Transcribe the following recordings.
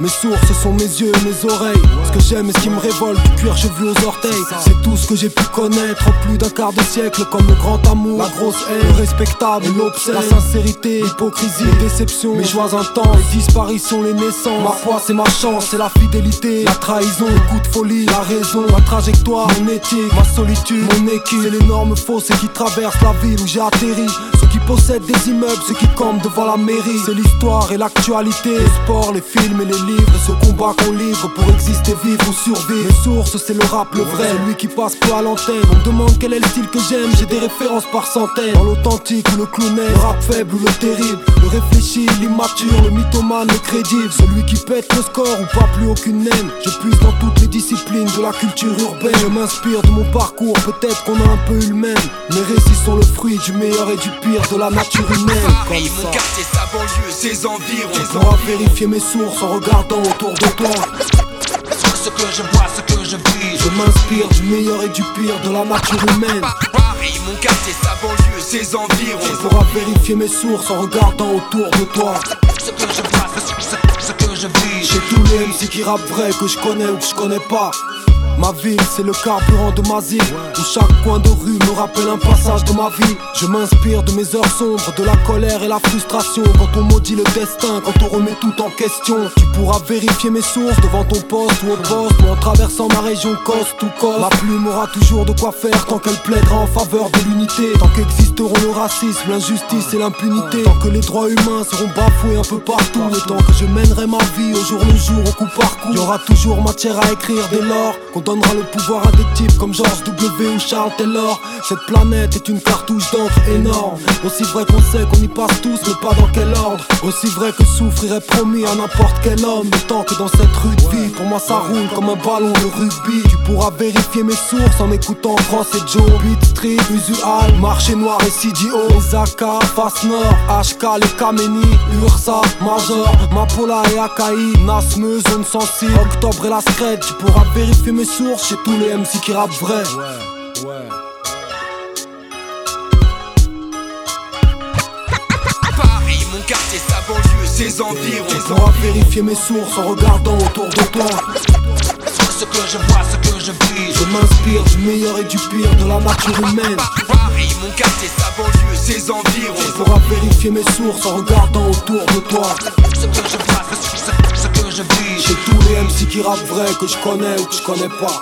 Mes sources sont mes yeux et mes oreilles. Ce que j'aime et ce qui me révolte, du cuir chevelu aux orteils. C'est tout ce que j'ai pu connaître en plus d'un quart de siècle. Comme le grand amour, la grosse haine, le respectable et l'obscène, la sincérité, l'hypocrisie, les déceptions, mes joies intenses, les disparitions, les naissances. Ma foi c'est ma chance, c'est la fidélité, la trahison, le coup de folie, la raison, ma trajectoire, mon éthique, ma solitude, mon équipe. C'est l'énorme fossé qui traverse la ville où j'ai atterri. Ceux qui possèdent des immeubles, ceux qui campent devant la mairie. C'est l'histoire et l'actualité, le sport, les films et les livres. Et ce combat qu'on livre pour exister, vivre ou survivre. Mes sources c'est le rap, le vrai, celui qui passe peu à l'antenne. On me demande quel est le style que j'aime, j'ai des références par centaines. Dans l'authentique ou le clownet, le rap faible ou le terrible, le réfléchi, l'immature, le mythomane, le crédible. Celui qui pète le score ou pas plus aucune naine. Je puise dans toutes les disciplines de la culture urbaine. Je m'inspire de mon parcours, peut-être qu'on a un peu eu le même. Mes récits sont le fruit du meilleur et du pire de la nature humaine. Paris, mon quartier, sa banlieue, ses environs. Tu pourras vérifier mes sources en regardant autour de toi. Ce que je vois, ce que je vis. Je m'inspire du meilleur et du pire de la nature humaine. Paris, mon quartier, sa banlieue, ses environs. Tu pourras vérifier mes sources en regardant autour de toi. Ce que je vois, ce que je vis. Chez tous les MC qui rappent vrai, que je connais ou que je connais pas. Ma ville, c'est le carburant de ma zig, où chaque coin de rue me rappelle un passage de ma vie. Je m'inspire de mes heures sombres, de la colère et la frustration. Quand on maudit le destin, quand on remet tout en question. Tu pourras vérifier mes sources devant ton poste ou au poste, ou en traversant ma région coast to coast. Ma plume aura toujours de quoi faire tant qu'elle plaidera en faveur de l'unité. Tant qu'existeront le racisme, l'injustice et l'impunité. Tant que les droits humains seront bafoués un peu partout. Et tant que je mènerai ma vie au jour le jour, au coup par coup. Il y aura toujours matière à écrire dès lors qu'on donnera le pouvoir à des types comme George W ou Charles Taylor. Cette planète est une cartouche d'encre énorme. Aussi vrai qu'on sait qu'on y passe tous, mais pas dans quel ordre. Aussi vrai que souffrir est promis à n'importe quel homme. Mais tant que dans cette rue de vie, pour moi ça roule comme un ballon de rugby. Tu pourras vérifier mes sources en écoutant Cross et Joe. Beat Street, Usual, Marché Noir et CDO. Les AK, Face Nord, HK, les Kameni, Ursa, Major, Mapola et Akai, Nasme, Zone Sensible, Octobre et la Scred. Tu pourras vérifier mes sources chez tous les MC qui rappent vrai. Paris, mon quartier, sa banlieue, ses environs. Tu pourras vérifier mes sources en regardant autour de toi. Ce que je vois, ce que je vis. Je m'inspire du meilleur et du pire de la nature humaine. Paris, mon quartier, sa banlieue, ses environs. Tu pourras vérifier mes sources en regardant autour de toi. Ce que je vois, ce que je vis. Chez tous les MC qui rappent vrai, que je connais ou que je connais pas.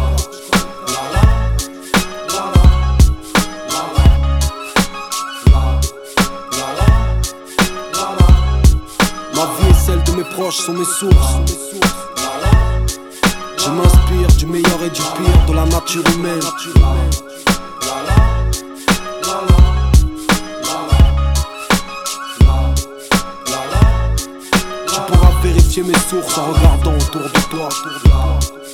Ma vie et celle de mes proches sont mes sources. Je m'inspire du meilleur et du pire de la nature humaine. Tu pourras vérifier mes sources en regardant autour de toi.